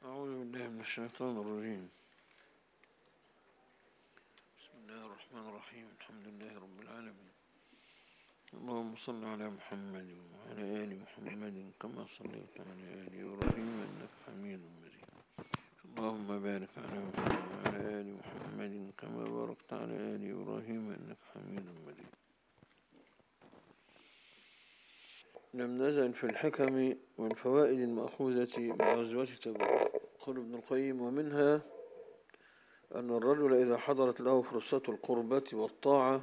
أعوذ بالله من الشيطان الرجيم. بسم الله الرحمن الرحيم. الحمد لله رب العالمين. اللهم صل على محمد وعلى آل محمد كما صليت على آل إبراهيم إنك حميد مجيد. اللهم بارك على محمد وعلى آل محمد كما باركت على آل إبراهيم إنك حميد مجيد. لم نزل في الحكم والفوائد المأخوذة بغزوة تبوك. قال ابن القيم: ومنها أن الرجل إذا حضرت له فرصة القربة والطاعة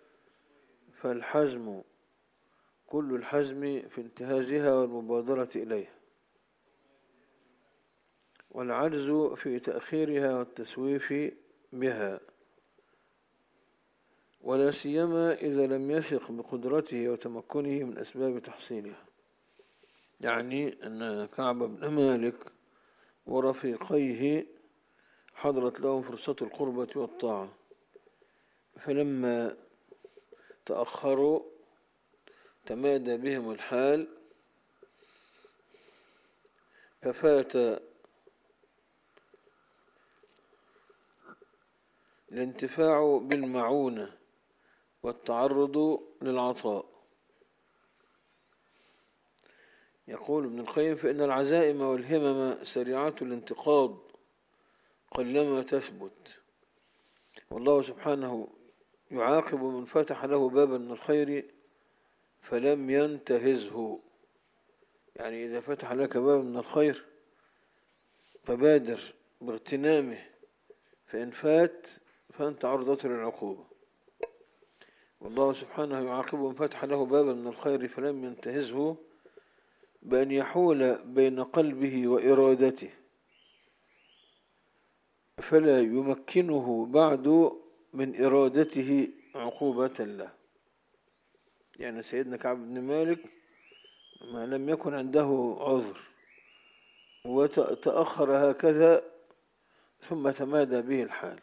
فالحزم كل الحزم في انتهازها والمبادرة إليها، والعجز في تأخيرها والتسويف بها، ولا سيما إذا لم يثق بقدرته وتمكنه من أسباب تحصيلها. يعني أن كعب بن مالك ورفيقيه حضرت لهم فرصة القربة والطاعة، فلما تأخروا تمادى بهم الحال، ففات الانتفاع بالمعونة والتعرض للعطاء. يقول ابن القيم: فإن العزائم والهمم سريعة الانتقاض قلما تثبت، والله سبحانه يعاقب من فتح له بابا من الخير فلم ينتهزه. يعني إذا فتح لك بابا من الخير فبادر باغتنامه، فإن فات فأنت عرضة للعقوبة. والله سبحانه يعاقب من فتح له بابا من الخير فلم ينتهزه بأن يحول بين قلبه وإرادته فلا يمكنه بعد من إرادته عقوبة له. يعني سيدنا كعب بن مالك ما لم يكن عنده عذر وتأخر هكذا ثم تمادى به الحال،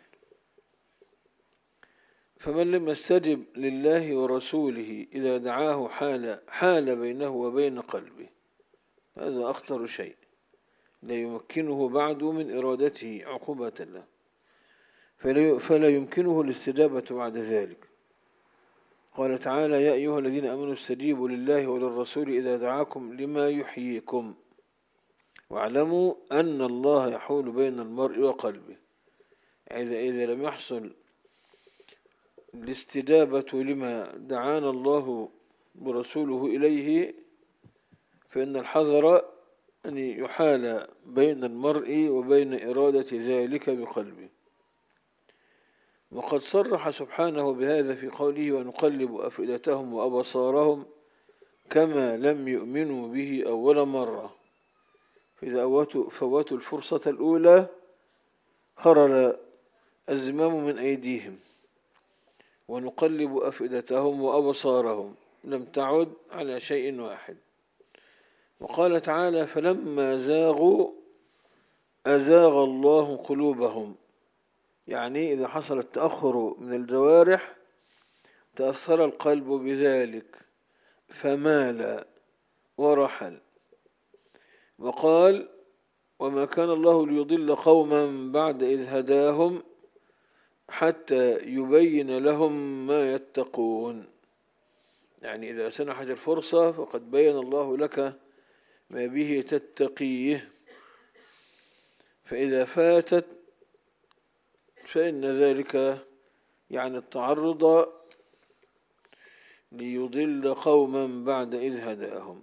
فمن لم يستجب لله ورسوله إذا دعاه حال بينه وبين قلبه، هذا أخطر شيء، لا يمكنه بعد من إرادته عقوبة له، فلا يمكنه الاستجابة بعد ذلك. قال تعالى: يا أيها الذين آمنوا استجيبوا لله وللرسول إذا دعاكم لما يحييكم واعلموا أن الله يحول بين المرء وقلبه. إذا لم يحصل الاستجابة لما دعانا الله برسوله إليه فإن الحذر أن يحال بين المرء وبين إرادة ذلك بقلبه. وقد صرح سبحانه بهذا في قوله: ونقلب أفئدتهم وأبصارهم كما لم يؤمنوا به أول مرة، فإذا فوتوا الفرصة الأولى خرج الزمام من أيديهم، ونقلب أفئدتهم وأبصارهم لم تعد على شيء واحد. وقال تعالى: فلما زاغوا أزاغ الله قلوبهم. يعني إذا حصل التأخر من الجوارح تأثر القلب بذلك فمال ورحل. وقال: وما كان الله ليضل قوما بعد إذ هداهم حتى يبين لهم ما يتقون. يعني إذا سنحت الفرصة فقد بين الله لك ما به تتقيه، فإذا فاتت فإن ذلك يعني التعرض ليضل قوما بعد إذ هداهم.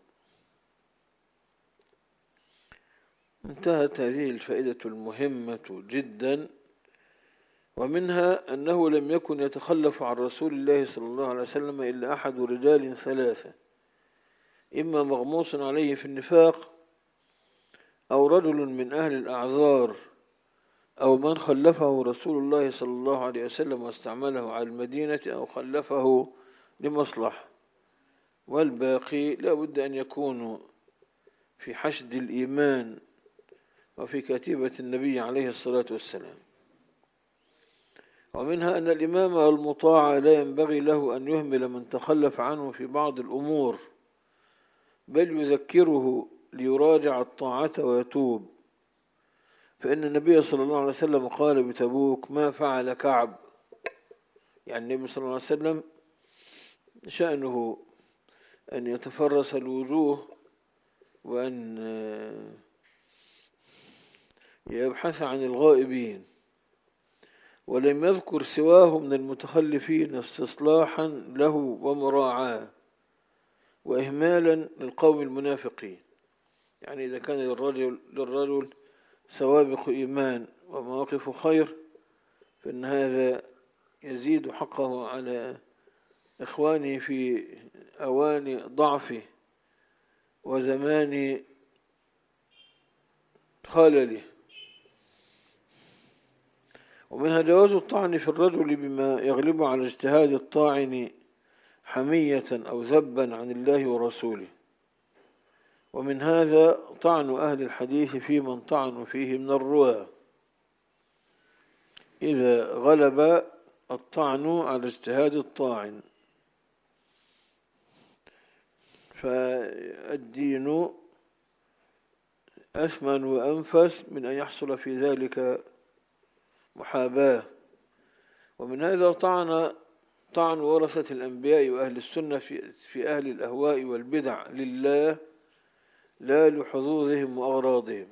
انتهت هذه الفائدة المهمة جدا، ومنها أنه لم يكن يتخلف عن رسول الله صلى الله عليه وسلم إلا أحد رجال ثلاثة: إما مغموس عليه في النفاق، أو رجل من أهل الأعذار، أو من خلفه رسول الله صلى الله عليه وسلم واستعمله على المدينة، أو خلفه لمصلحة. والباقي لا بد أن يكونوا في حشد الإيمان وفي كتيبة النبي عليه الصلاة والسلام. ومنها أن الإمام المطاع لا ينبغي له أن يهمل من تخلف عنه في بعض الأمور، بل يذكره ليراجع الطاعة ويتوب، فإن النبي صلى الله عليه وسلم قال بتبوك: ما فعل كعب. يعني النبي صلى الله عليه وسلم شأنه أن يتفرس الوجوه وأن يبحث عن الغائبين، ولم يذكر سواه من المتخلفين استصلاحا له ومراعاة وإهمالا للقوم المنافقين. يعني إذا كان للرجل سوابق إيمان ومواقف خير، فإن هذا يزيد حقه على إخوانه في أوان ضعفه وزمان خلله. ومنها جواز الطعن في الرجل بما يغلب على اجتهاد الطاعن حمية أو ذبا عن الله ورسوله. ومن هذا طعن أهل الحديث في من طعنوا فيه من الرواة، إذا غلب الطعن على اجتهاد الطاعن. فالدين أثمن وأنفس من أن يحصل في ذلك محاباة. ومن هذا طعن ورثة الأنبياء وأهل السنة في أهل الأهواء والبدع لله لا لحظوظهم وأغراضهم.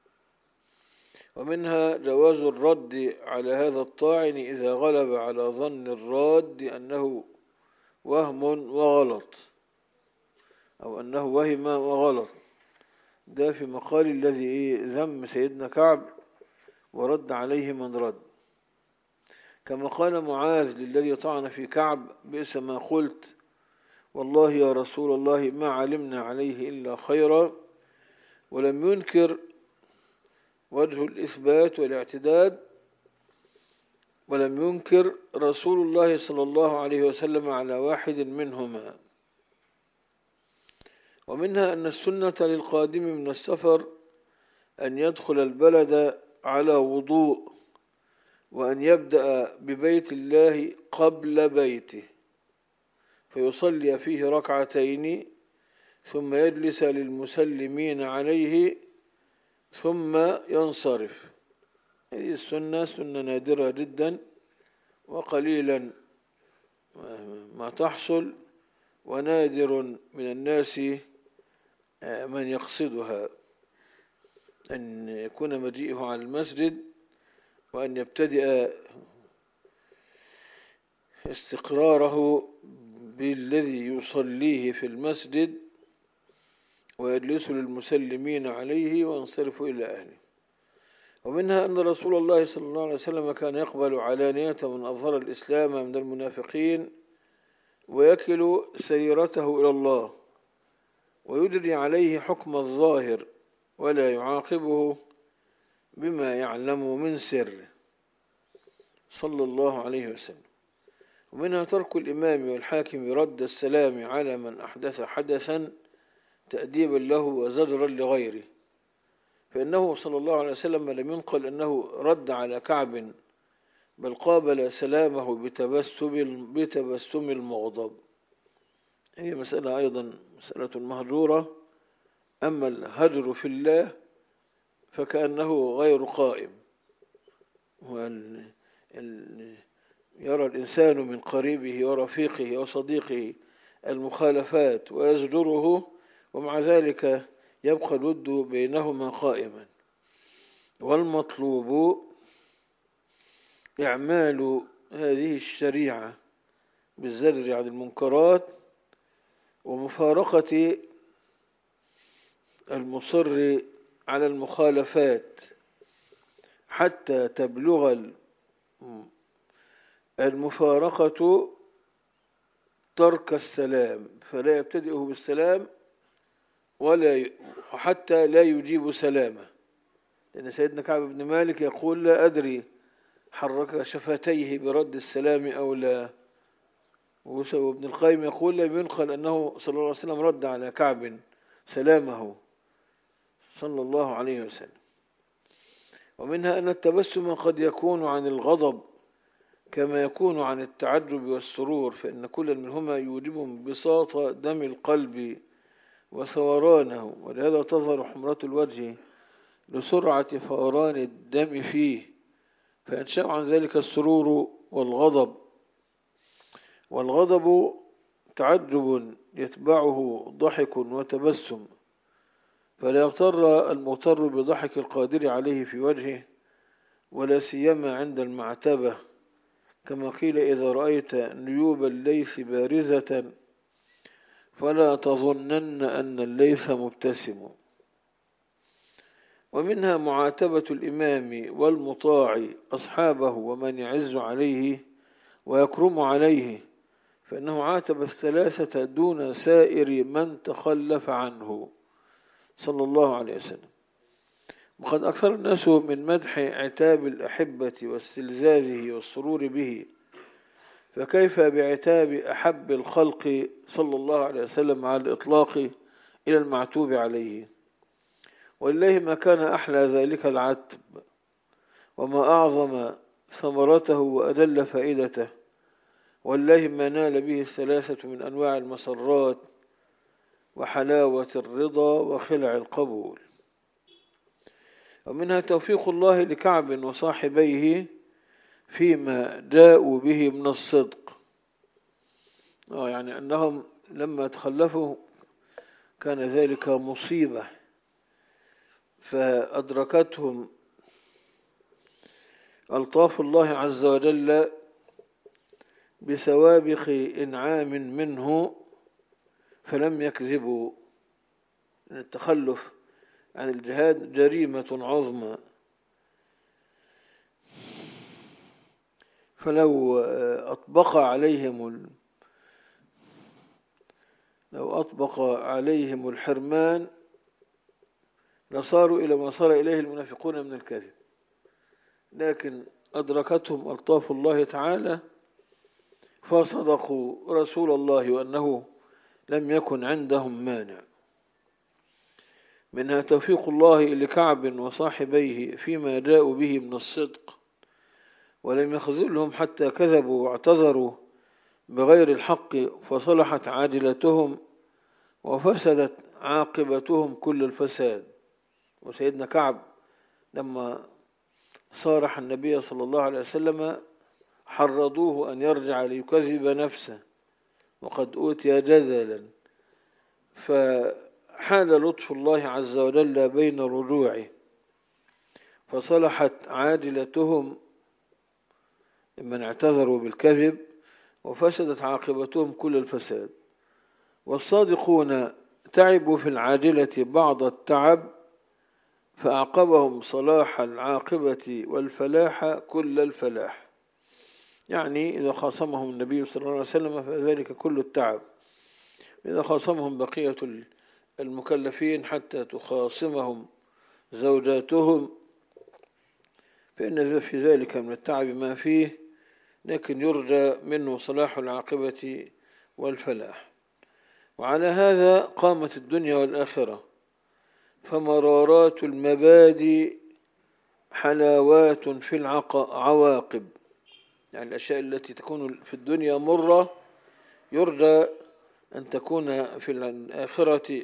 ومنها جواز الرد على هذا الطاعن إذا غلب على ظن الراد أنه وهم وغلط، أو أنه وهم وغلط. ده في مقال الذي ذم سيدنا كعب ورد عليه من رد. كما قال معاذ للذي طعن في كعب: بئس ما قلت، والله يا رسول الله ما علمنا عليه إلا خيرا. ولم ينكر وجه الإثبات والاعتداد، ولم ينكر رسول الله صلى الله عليه وسلم على واحد منهما. ومنها أن السنة للقادم من السفر أن يدخل البلد على وضوء، وأن يبدأ ببيت الله قبل بيته فيصلي فيه ركعتين، ثم يجلس للمسلمين عليه ثم ينصرف. هذه السنة سنة نادرة جدا، وقليلا ما تحصل، ونادر من الناس من يقصدها، أن يكون مجيئه على المسجد وأن يبتدئ استقراره بالذي يصليه في المسجد ويجلس للمسلمين عليه وينصرف إلى أهله. ومنها أن رسول الله صلى الله عليه وسلم كان يقبل علانية من أظهر الإسلام من المنافقين ويكل سيرته إلى الله، ويجري عليه حكم الظاهر ولا يعاقبه بما يعلم من سره صلى الله عليه وسلم. ومنها ترك الإمام والحاكم رد السلام على من أحدث حدثا تأديبا له وزجرا لغيره، فإنه صلى الله عليه وسلم لم ينقل أنه رد على كعب، بل قابل سلامه بتبسم المغضب. هي مسألة أيضا مسألة مهجورة. أما الهجر في الله فكأنه غير قائم، يرى الإنسان من قريبه ورفيقه وصديقه المخالفات ويزجره، ومع ذلك يبقى الود بينهما قائما. والمطلوب إعمال هذه الشريعة بالزجر عن المنكرات ومفارقة المصر على المخالفات حتى تبلغ المفارقة ترك السلام، فلا يبتدئه بالسلام حتى لا يجيب سلامه. لأن سيدنا كعب بن مالك يقول: لا أدري حرك شفتيه برد السلام أو لا. وابن القيم يقول: لم ينقل أنه صلى الله عليه وسلم رد على كعب سلامه صلى الله عليه وسلم. ومنها أن التبسم قد يكون عن الغضب كما يكون عن التعجب والسرور، فإن كل منهما يوجب انبساط دم القلب وثورانه، ولهذا تظهر حمرة الوجه لسرعة فوران الدم فيه، فينشأ عن ذلك السرور والغضب. والغضب تعجب يتبعه ضحك وتبسم، فلا يغتر المغتر بضحك القادر عليه في وجهه، ولا سيما عند المعتبة، كما قيل: إذا رأيت نيوب الليث بارزة فلا تظنن أن الليث مبتسم. ومنها معاتبة الإمام والمطاع أصحابه ومن يعز عليه ويكرم عليه، فإنه عاتب الثلاثة دون سائر من تخلف عنه صلى الله عليه وسلم. وقد أكثر الناس من مدح عتاب الأحبة واستلذاذه والسرور به، فكيف بعتاب أحب الخلق صلى الله عليه وسلم على الإطلاق إلى المعتوب عليه؟ ولله ما كان أحلى ذلك العتب، وما أعظم ثمرته وأدل فائدته، والله ما نال به الثلاثة من أنواع المسرات وحلاوة الرضا وخلع القبول. ومنها توفيق الله لكعب وصاحبيه فيما جاءوا به من الصدق، يعني أنهم لما تخلفوا كان ذلك مصيبة، فأدركتهم ألطاف الله عز وجل بسوابق إنعام منه، فلم يكذبوا. التخلف عن الجهاد جريمة عظمى، فلو أطبق عليهم الحرمان لصاروا إلى ما صار إليه المنافقون من الكذب، لكن أدركتهم ألطاف الله تعالى فصدقوا رسول الله وأنه لم يكن عندهم مانع. منها توفيق الله لكعب وصاحبيه فيما جاءوا به من الصدق، ولم يخذلهم حتى كذبوا واعتذروا بغير الحق، فصلحت عاجلتهم وفسدت عاقبتهم كل الفساد. وسيدنا كعب لما صارح النبي صلى الله عليه وسلم حرضوه أن يرجع ليكذب نفسه وقد أوتي جدلا، فحال لطف الله عز وجل بين رجوعه، فصلحت عاجلتهم ممن اعتذروا بالكذب، وفسدت عاقبتهم كل الفساد. والصادقون تعبوا في العاجلة بعض التعب، فأعقبهم صلاح العاقبة والفلاح كل الفلاح. يعني إذا خاصمهم النبي صلى الله عليه وسلم فذلك كل التعب، إذا خاصمهم بقية المكلفين حتى تخاصمهم زوجاتهم فإن في ذلك من التعب ما فيه، لكن يرجى منه صلاح العاقبة والفلاح. وعلى هذا قامت الدنيا والآخرة، فمرارات المبادئ حلاوات في العواقب، يعني الأشياء التي تكون في الدنيا مرة يرجى أن تكون في الآخرة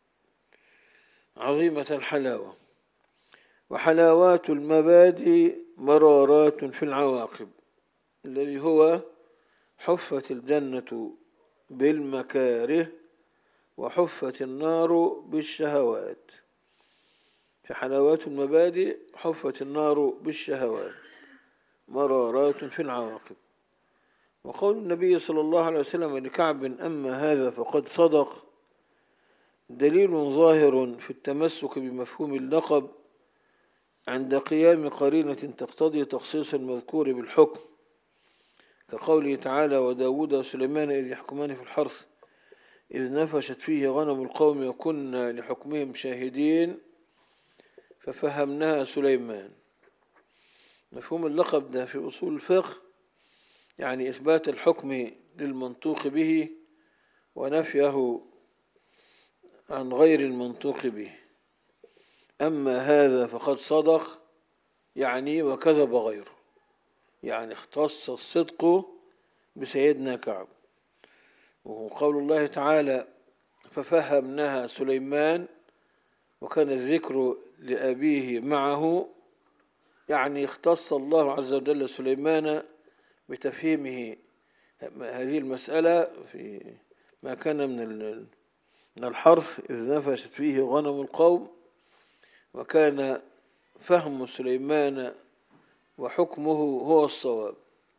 عظيمة الحلاوة. وحلاوات المبادئ مرارات في العواقب، الذي هو حفت الجنة بالمكاره وحفت النار بالشهوات. في حلاوات المبادئ حفت النار بالشهوات مرارات في العواقب. وقول النبي صلى الله عليه وسلم لكعب: أما هذا فقد صدق، دليل ظاهر في التمسك بمفهوم اللقب عند قيام قرينة تقتضي تخصيص المذكور بالحكم، كقوله تعالى: وداود وسليمان إذ يحكمان في الحرث إذ نفشت فيه غنم القوم وكنا لحكمهم شاهدين ففهمناها سليمان. مفهوم اللقب ده في أصول الفقه يعني إثبات الحكم للمنطوق به ونفيه عن غير المنطوق به. أما هذا فقد صدق يعني وكذب غيره، يعني اختص الصدق بسيدنا كعب. وهو قول الله تعالى: ففهمناها سليمان، وكان الذكر لأبيه معه، يعني اختص الله عز وجل سليمان بتفهيمه هذه المسألة في ما كان من الحرث إذ نفشت فيه غنم القوم، وكان فهم سليمان وحكمه هو الصواب.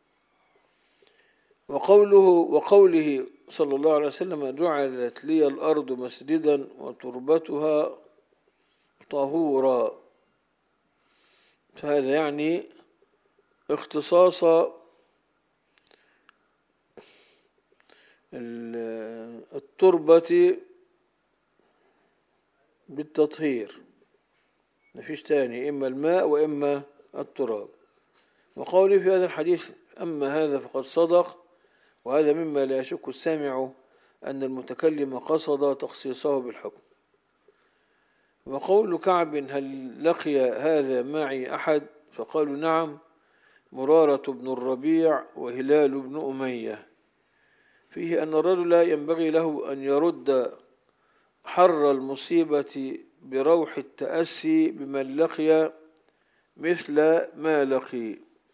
وقوله صلى الله عليه وسلم جعلت لي الأرض مسجدا وتربتها طهورا، فهذا يعني اختصاص التربة بالتطهير، مفيش تاني، إما الماء وإما التراب. وقولي في هذا الحديث أما هذا فقد صدق، وهذا مما لا يشك السامع أن المتكلم قصد تخصيصه بالحكم. وقول كعب هل لقي هذا معي أحد؟ فقالوا نعم، مرارة بن الربيع وهلال بن أمية، فيه أن الرجل ينبغي له أن يرد حر المصيبة بروح التأسي بمن لقي مثل ما لقي.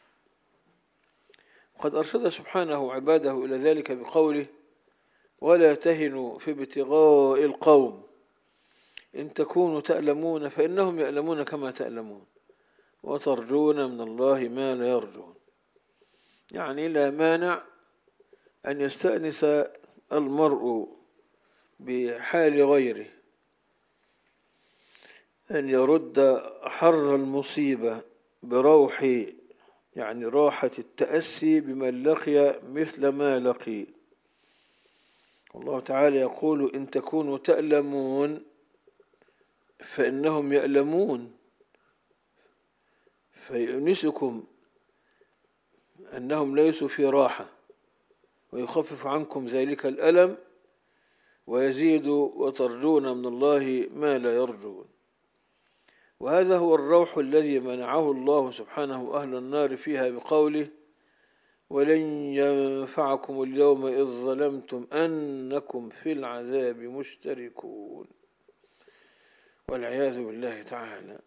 قد أرشد سبحانه عباده إلى ذلك بقوله ولا تهنوا في ابتغاء القوم إن تكونوا تألمون فإنهم يألمون كما تألمون وترجون من الله ما لا يرجون. يعني لا مانع أن يستأنس المرء بحال غيره، أن يرد حر المصيبة بروح، يعني راحة التأسي بمن لقي مثل ما لقي. الله تعالى يقول إن تكونوا تألمون فإنهم يألمون، فيؤنسكم أنهم ليسوا في راحة، ويخفف عنكم ذلك الألم، ويزيد وترجون من الله ما لا يرجون. وهذا هو الروح الذي منعه الله سبحانه أهل النار فيها بقوله ولن ينفعكم اليوم إذ ظلمتم أنكم في العذاب مشتركون، والعياذ بالله تعالى.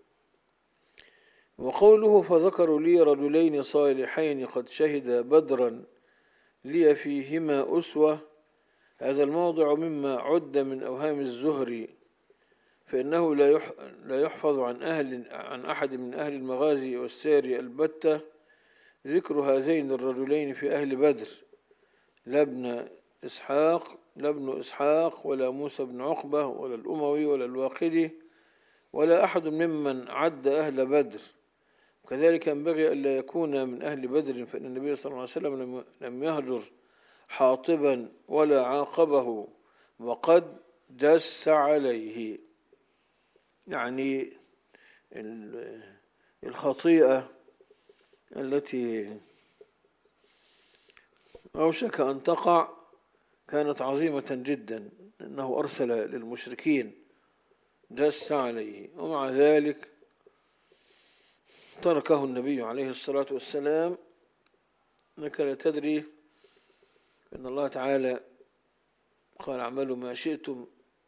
وقوله فذكروا لي رجلين صالحين قد شهدا بدرا لي فيهما أسوة، هذا الموضع مما عد من أوهام الزهري، فإنه لا يحفظ عن أحد من أهل المغازي والسير البتة ذكر هذين الرجلين في أهل بدر، لا ابن إسحاق ولا موسى بن عقبة ولا الأموي ولا الواقدي ولا أحد ممن عد أهل بدر. وكذلك ينبغي ألا يكون من أهل بدر، فإن النبي صلى الله عليه وسلم لم يهجر حاطبا ولا عاقبه وقد دس عليه، يعني الخطيئة التي أوشك أن تقع كانت عظيمة جدا، إنه أرسل للمشركين دس عليه، ومع ذلك تركه النبي عليه الصلاة والسلام. إنك لا تدري أن الله تعالى قال اعملوا ما شئتم،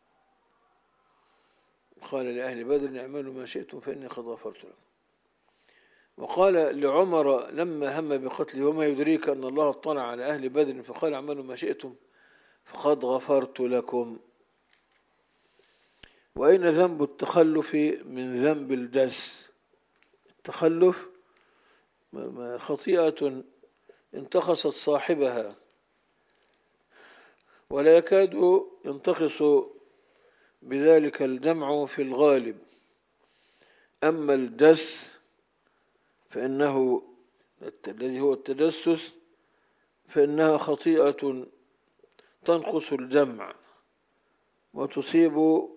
قال لأهل بدر اعملوا ما شئتم فإني قد غفرت لكم. وقال لعمر لما هم بقتله وما يدريك أن الله اطلع على أهل بدر فقال اعملوا ما شئتم فقد غفرت لكم. وأين ذنب التخلف من ذنب الدس؟ التخلف خطيئة انتقصت صاحبها ولا يكاد ينتقص بذلك الجمع في الغالب. أما الدس فإنه الذي هو التجسس فإنها خطيئة تنقص الجمع وتصيب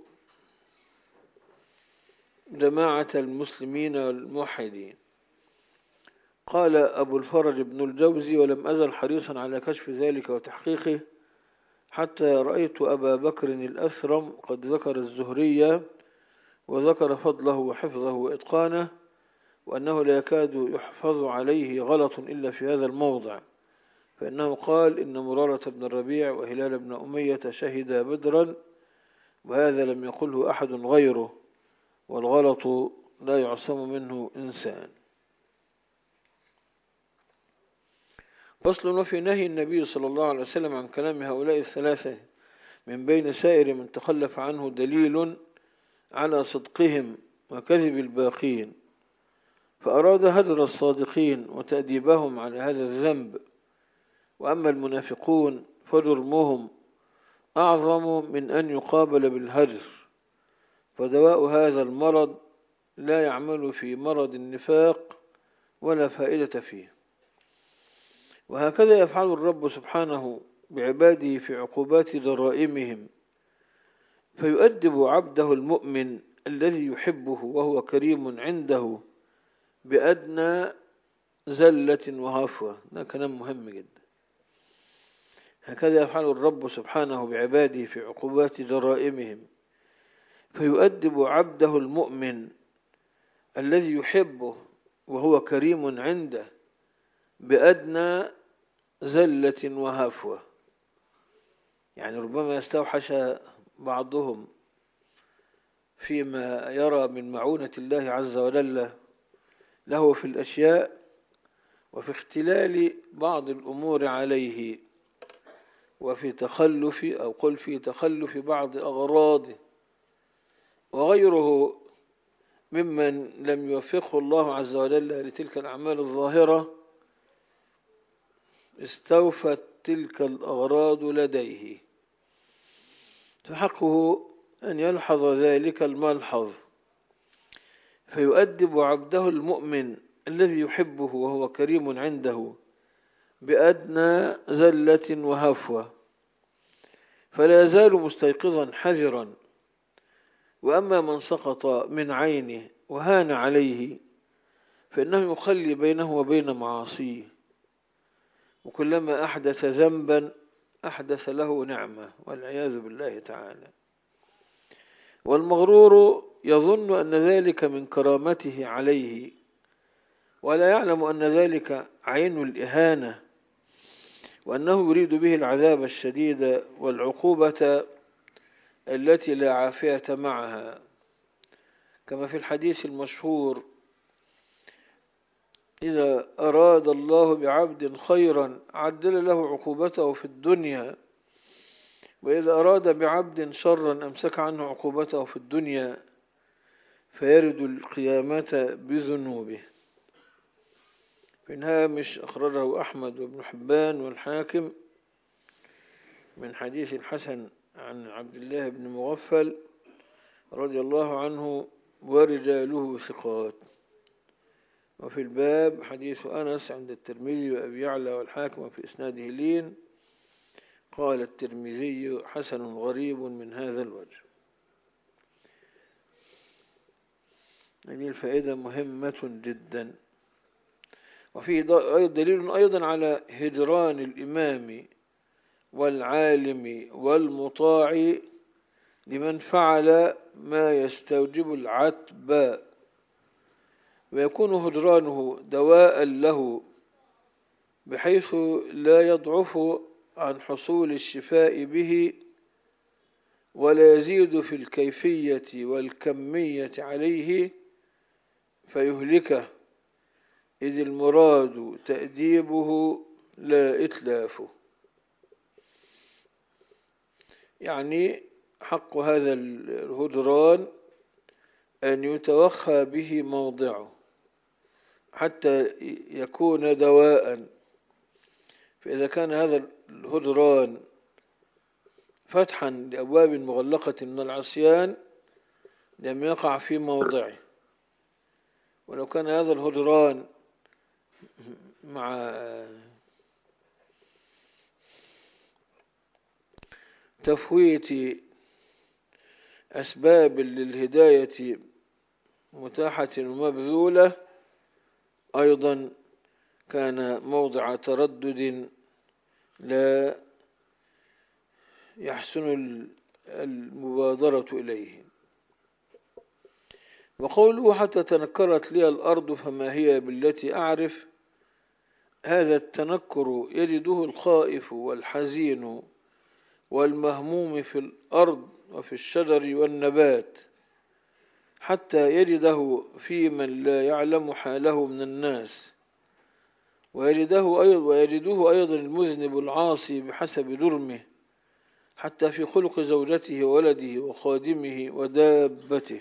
جماعة المسلمين والموحدين. قال أبو الفرج بن الجوزي ولم أزل حريصا على كشف ذلك وتحقيقه حتى رأيت أبا بكر الأثرم قد ذكر الزهرية وذكر فضله وحفظه وإتقانه، وأنه لا يكاد يحفظ عليه غلط إلا في هذا الموضع، فإنه قال إن مرارة بن الربيع وهلال بن أمية شهد بدرا، وهذا لم يقله أحد غيره، والغلط لا يعصم منه إنسان. فصل. وفي نهي النبي صلى الله عليه وسلم عن كلام هؤلاء الثلاثة من بين سائر من تخلف عنه دليل على صدقهم وكذب الباقين، فأراد هدر الصادقين وتأديبهم على هذا الذنب. وأما المنافقون فجرمهم أعظم من أن يقابل بالهجر، فدواء هذا المرض لا يعمل في مرض النفاق ولا فائدة فيه. وهكذا يفعل الرب سبحانه بعباده في عقوبات جرائمهم، فيؤدب عبده المؤمن الذي يحبه وهو كريم عنده بأدنى زلة وهفوة. ده كلام مهم جدا. هكذا يفعل الرب سبحانه بعباده في عقوبات جرائمهم، فيؤدب عبده المؤمن الذي يحبه وهو كريم عنده بأدنى زلة وهفوة. يعني ربما يستوحش بعضهم فيما يرى من معونة الله عز وجل له في الأشياء، وفي اختلال بعض الأمور عليه، وفي تخلف أو قل في تخلف بعض أغراضه، وغيره ممن لم يوفقه الله عز وجل لتلك الأعمال الظاهرة استوفت تلك الأغراض لديه، فحقه أن يلحظ ذلك الملحظ، فيؤدب عبده المؤمن الذي يحبه وهو كريم عنده بأدنى زلة وهفوة، فلا يزال مستيقظا حذرا. وأما من سقط من عينه وهان عليه فإنه يخلي بينه وبين معاصيه، وكلما أحدث ذنبا أحدث له نعمة، والعياذ بالله تعالى. والمغرور يظن أن ذلك من كرامته عليه، ولا يعلم أن ذلك عين الإهانة، وأنه يريد به العذاب الشديد والعقوبة التي لا عافية معها، كما في الحديث المشهور: إذا أراد الله بعبد خيرا عدل له عقوبته في الدنيا، وإذا أراد بعبد شرا أمسك عنه عقوبته في الدنيا فيرد القيامة بذنوبه. في الهامش أخرجه أحمد وابن حبان والحاكم من حديث الحسن عن عبد الله بن مغفل رضي الله عنه ورجاله ثقات. وفي الباب حديث أنس عند الترمذي وأبي يعلى والحاكم في إسناده لين. قال الترمذي: حسن غريب من هذا الوجه. هذه الفائدة مهمة جدا. وفيه دليل أيضا على هجران الإمام والعالم والمطاع لمن فعل ما يستوجب العتب، ويكون هجرانه دواء له بحيث لا يضعف عن حصول الشفاء به، ولا يزيد في الكيفية والكمية عليه فيهلكه، إذ المراد تأديبه لا إتلافه. يعني حق هذا الهجران أن يتوخى به موضعه حتى يكون دواء. فإذا كان هذا الهجران فتحا لأبواب مغلقة من العصيان لم يقع في موضعه، ولو كان هذا الهجران مع تفويت أسباب للهداية متاحة ومبذولة أيضا كان موضع تردد لا يحسن المبادرة إليه. وقوله: حتى تنكرت لي الأرض فما هي بالتي أعرف، هذا التنكر يجده الخائف والحزين والمهموم في الأرض وفي الشجر والنبات، حتى يجده في من لا يعلم حاله من الناس، ويجده أيضا المذنب العاصي بحسب جرمه، حتى في خلق زوجته وولده وخادمه ودابته.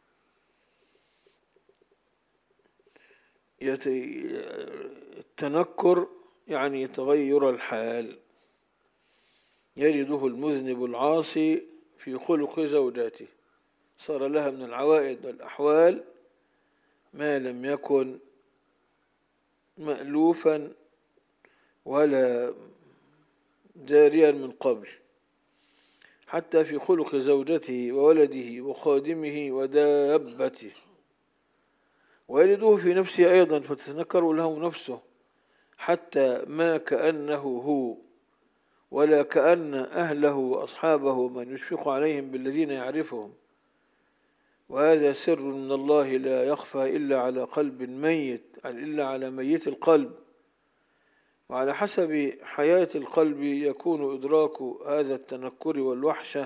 التنكر يعني تغير الحال، يجده المذنب العاصي في خلق زوجته، صار لها من العوائد والأحوال ما لم يكن مألوفا ولا جاريا من قبل، حتى في خلق زوجته وولده وخادمه ودابته. ويجده في نفسه أيضا فتتنكر له نفسه، حتى ما كأنه هو ولا كأن أهله وأصحابه من يشفق عليهم بالذين يعرفهم. وهذا سر من الله لا يخفى إلا على قلب ميت، إلا على ميت القلب. وعلى حسب حياة القلب يكون إدراك هذا التنكر والوحشة.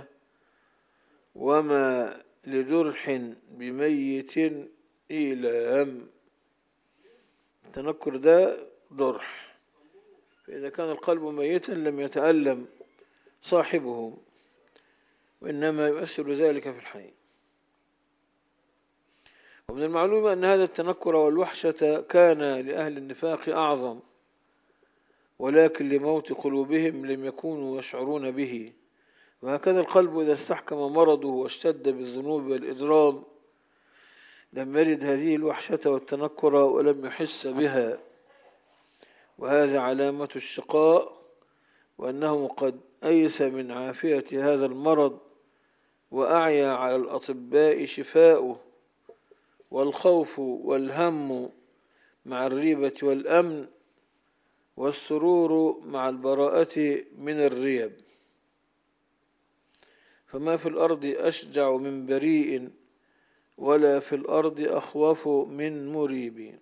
وما لجرح بميت إيلام، التنكر ده جرح، فإذا كان القلب ميتا لم يتألم صاحبه، وإنما يؤثر ذلك في الحي. ومن المعلوم أن هذا التنكر والوحشة كان لأهل النفاق أعظم، ولكن لموت قلوبهم لم يكونوا يشعرون به. وهكذا القلب إذا استحكم مرضه واشتد بالذنوب والإجرام لم يجد هذه الوحشة والتنكر ولم يحس بها، وهذا علامة الشقاء، وأنه قد أيس من عافية هذا المرض وأعيا على الأطباء شفاؤه. والخوف والهم مع الريبة والأمن، والسرور مع البراءة من الريب. فما في الأرض أشجع من بريء، ولا في الأرض أخوف من مريب.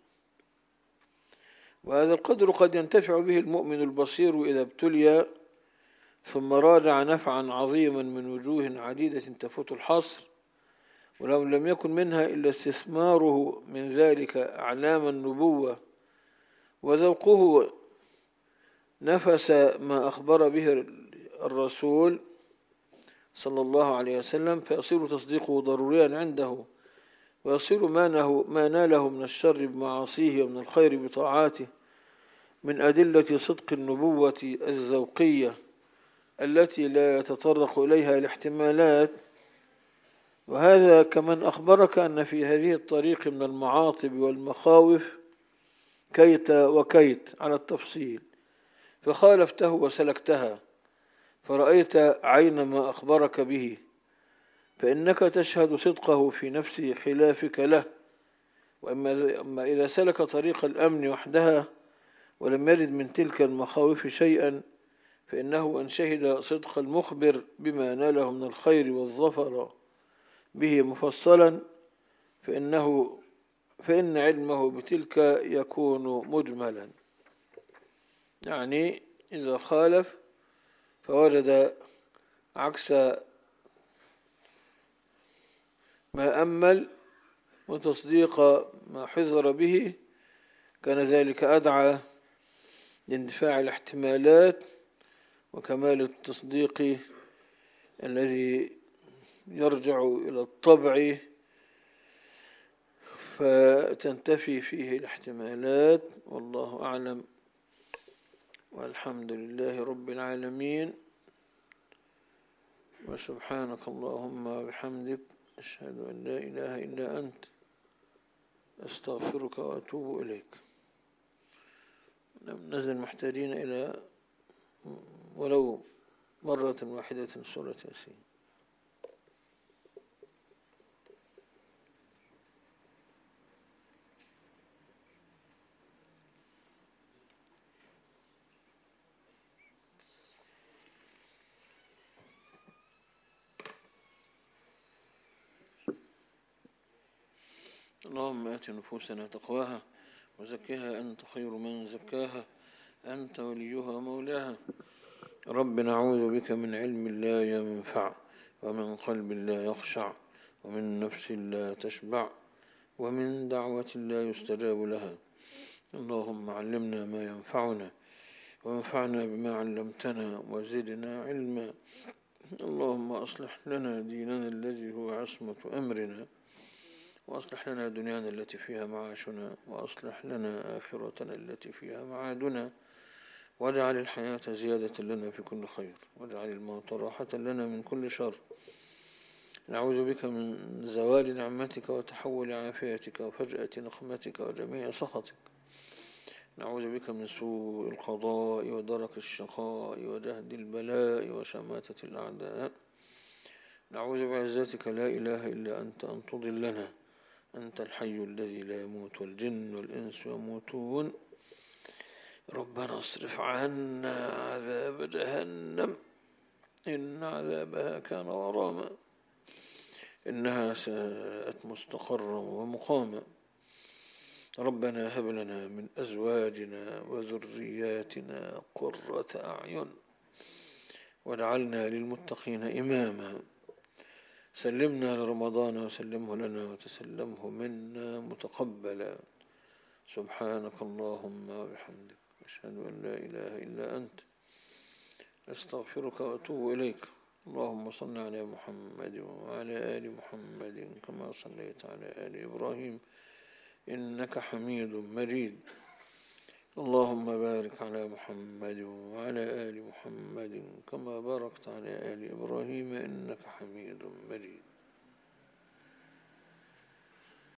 وهذا القدر قد ينتفع به المؤمن البصير إذا ابتلي، ثم راجع نفعا عظيما من وجوه عديدة تفوت الحصر، ولو لم يكن منها إلا استثماره من ذلك أعلام النبوة، وذوقه نفس ما أخبر به الرسول صلى الله عليه وسلم، فيصير تصديقه ضروريا عنده، ويصير ما ناله من الشر بمعاصيه ومن الخير بطاعاته من أدلة صدق النبوة الذوقية التي لا يتطرق إليها الاحتمالات. وهذا كمن أخبرك أن في هذه الطريق من المعاطب والمخاوف كيت وكيت على التفصيل، فخالفته وسلكتها، فرأيت عين ما أخبرك به، فإنك تشهد صدقه في نفس خلافك له. وأما إذا سلك طريق الأمن وحدها ولم يرد من تلك المخاوف شيئا، فإنه أن شهد صدق المخبر بما ناله من الخير والظفر به مفصلا، فإن علمه بتلك يكون مجملا. يعني إذا خالف فوجد عكس ما أمل وتصديق ما حذر به، كان ذلك أدعى لاندفاع الاحتمالات وكمال التصديق الذي يرجع إلى الطبع، فتنتفي فيه الاحتمالات. والله أعلم، والحمد لله رب العالمين. وسبحانك اللهم وبحمدك، أشهد أن لا إله إلا أنت، أستغفرك وأتوب إليك. نزل محتاجين إلى ولو مرة واحدة سورة ياسين. اللهم آت نفوسنا تقواها وزكها أنت خير من زكاها، أنت وليها مولاها. رب نعوذ بك من علم لا ينفع ومن قلب لا يخشع ومن نفس لا تشبع، ومن دعوة لا يستجاب لها. اللهم علمنا ما ينفعنا، وانفعنا بما علمتنا، وزدنا علما. اللهم أصلح لنا ديننا الذي هو عصمة أمرنا، وأصلح لنا دنيانا التي فيها معاشنا، وأصلح لنا آخرتنا التي فيها معادنا، واجعل الحياة زيادة لنا في كل خير، واجعل الموت راحة لنا من كل شر. نعوذ بك من زوال نعمتك وتحول عافيتك وفجأة نقمتك وجميع سخطك. نعوذ بك من سوء القضاء ودرك الشقاء وجهد البلاء وشماتة الأعداء. نعوذ بعزتك لا إله إلا أنت أن تضلنا. أنت الحي الذي لا يموت، والجن والإنس يموتون. ربنا اصرف عنا عذاب جهنم، إن عذابها كان غراما، إنها ساءت مستقرا ومقاما. ربنا هب لنا من أزواجنا وذرياتنا قرة أعين، واجعلنا للمتقين إماما. سلمنا لرمضان وسلمه لنا، وتسلمه منا متقبلا. سبحانك اللهم وبحمدك، أشهد أن لا إله إلا أنت، أستغفرك وأتوب إليك. اللهم صل على محمد وعلى آل محمد كما صليت على آل إبراهيم إنك حميد مجيد. اللهم بارك على محمد وعلى آل محمد كما باركت على آل إبراهيم إنك حميد مجيد.